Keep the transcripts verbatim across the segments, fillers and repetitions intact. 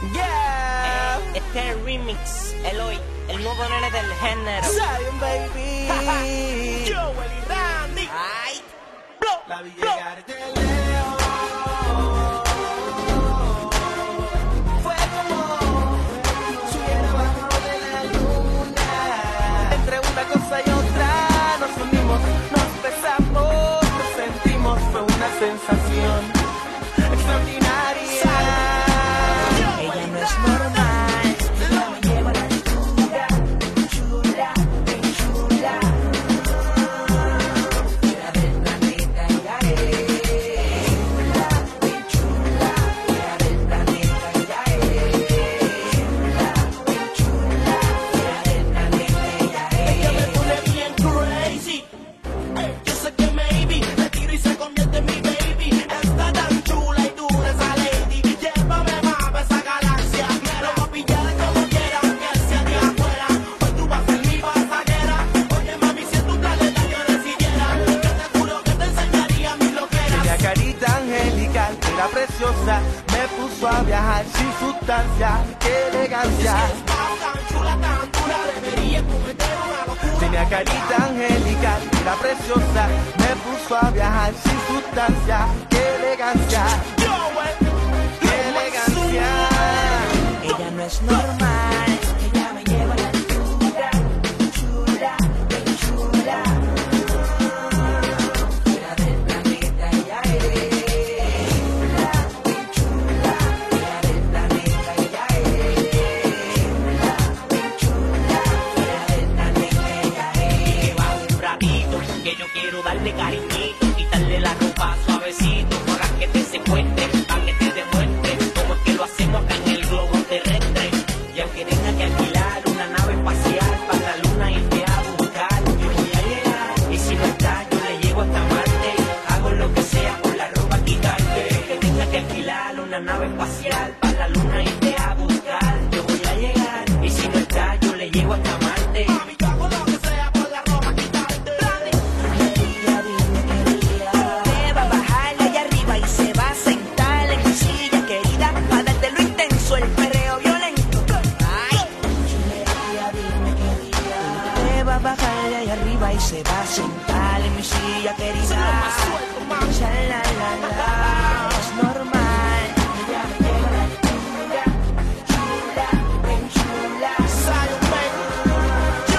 Yeah. Eh, este es el remix, Eloy, el nuevo nene del género. Zion, baby. Joel y Randy. Ay. La vi llegar de lejos. Fue como si hubiera bajado de la luna. Entre una cosa y otra nos unimos, nos besamos, nos sentimos. Fue una sensación extraordinaria. Ella no es normal. Ella me lleva a la chula, chula, bien chula. Fuera del planeta ella es chula, bien chula. Fuera del planeta ella es chula, bien chula. Fuera del planeta ella es. Ella me pone bien crazy. Ey, yo sé que maybe me tiro y se convierte en mi baby. Está tan chula y dura esa lady. Llévame más a esa galaxia. Me lo voy a pillar como quiera, que sea de afuera. Hoy tú vas a ser mi pasajera. Oye mami, si en tu planeta yo decidiera, yo te juro que te enseñaría mis loqueras. Tenía carita angelical, era preciosa, me puso a viajar sin sustancia, qué elegancia. Estaba tan chula, tan dura, debería cometer una locura. Tenía carita angelical, era preciosa, me puso a viajar sin sustancia, qué elegancia, qué elegancia. Ella no es normal. Ella me lleva a la chula, chula, bien chula. Fuera del planeta ella es chula, bien chula. Fuera del planeta ella es chula, bien chula. Fuera del planeta ella es. Que va un ratito, que yo quiero darle cariñito, quitarle la ropa suavecito, para que te secuestre, para que te demuestre cómo es que lo hacemos acá en el globo terrestre. Y aunque tenga que alquilar una nave espacial para la luna y irte a buscar, yo voy a llegar. Y si no está, yo le llego hasta Marte. Hago lo que sea por la ropa quitarte. Que tenga que alquilar una nave espacial para la luna y irte a buscar, yo voy a llegar. Y si no está, yo le llego hasta Marte. Mami, yo hago lo que sea por la ropa quitarte. Ella dime qué día. Te va a bajar allá arriba y se va a sentar en mi silla querida para darte lo intenso, el perreo violento. Ay, Chulería, dime qué día. te va a bajar allá arriba y se va a sentar en mi silla querida. Cha, la, la, la, es normal. Ella me lleva a la chula, chula, bien chula. Zion, baby. Yo,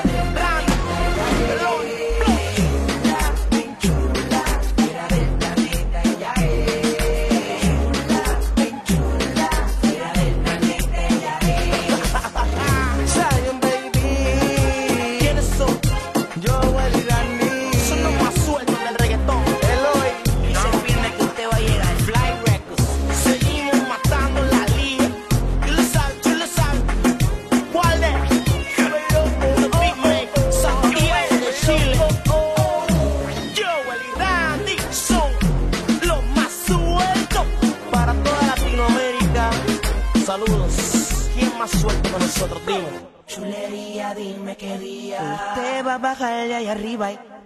Randy, Eloy. Chula, bien chula. Fuera del planeta ella es chula, bien chula. Fuera del planeta ella es Zion, baby. ¿Quiénes son? Joel y Randy. Son los más sueltos del reggaetón. Eloy. Y se entiende que usted va a llegar. Fly Records. Seguimos matando la liga. Tú lo sabes, tú lo sabes. ¿Cuál es? The Big Man, Santiago de Chile. Joel y Randy son los más sueltos para toda Latinoamérica. Saludos. ¿Quién más suelto que nosotros? Dime. Chulería, dime qué día. Te va a bajar allá arriba y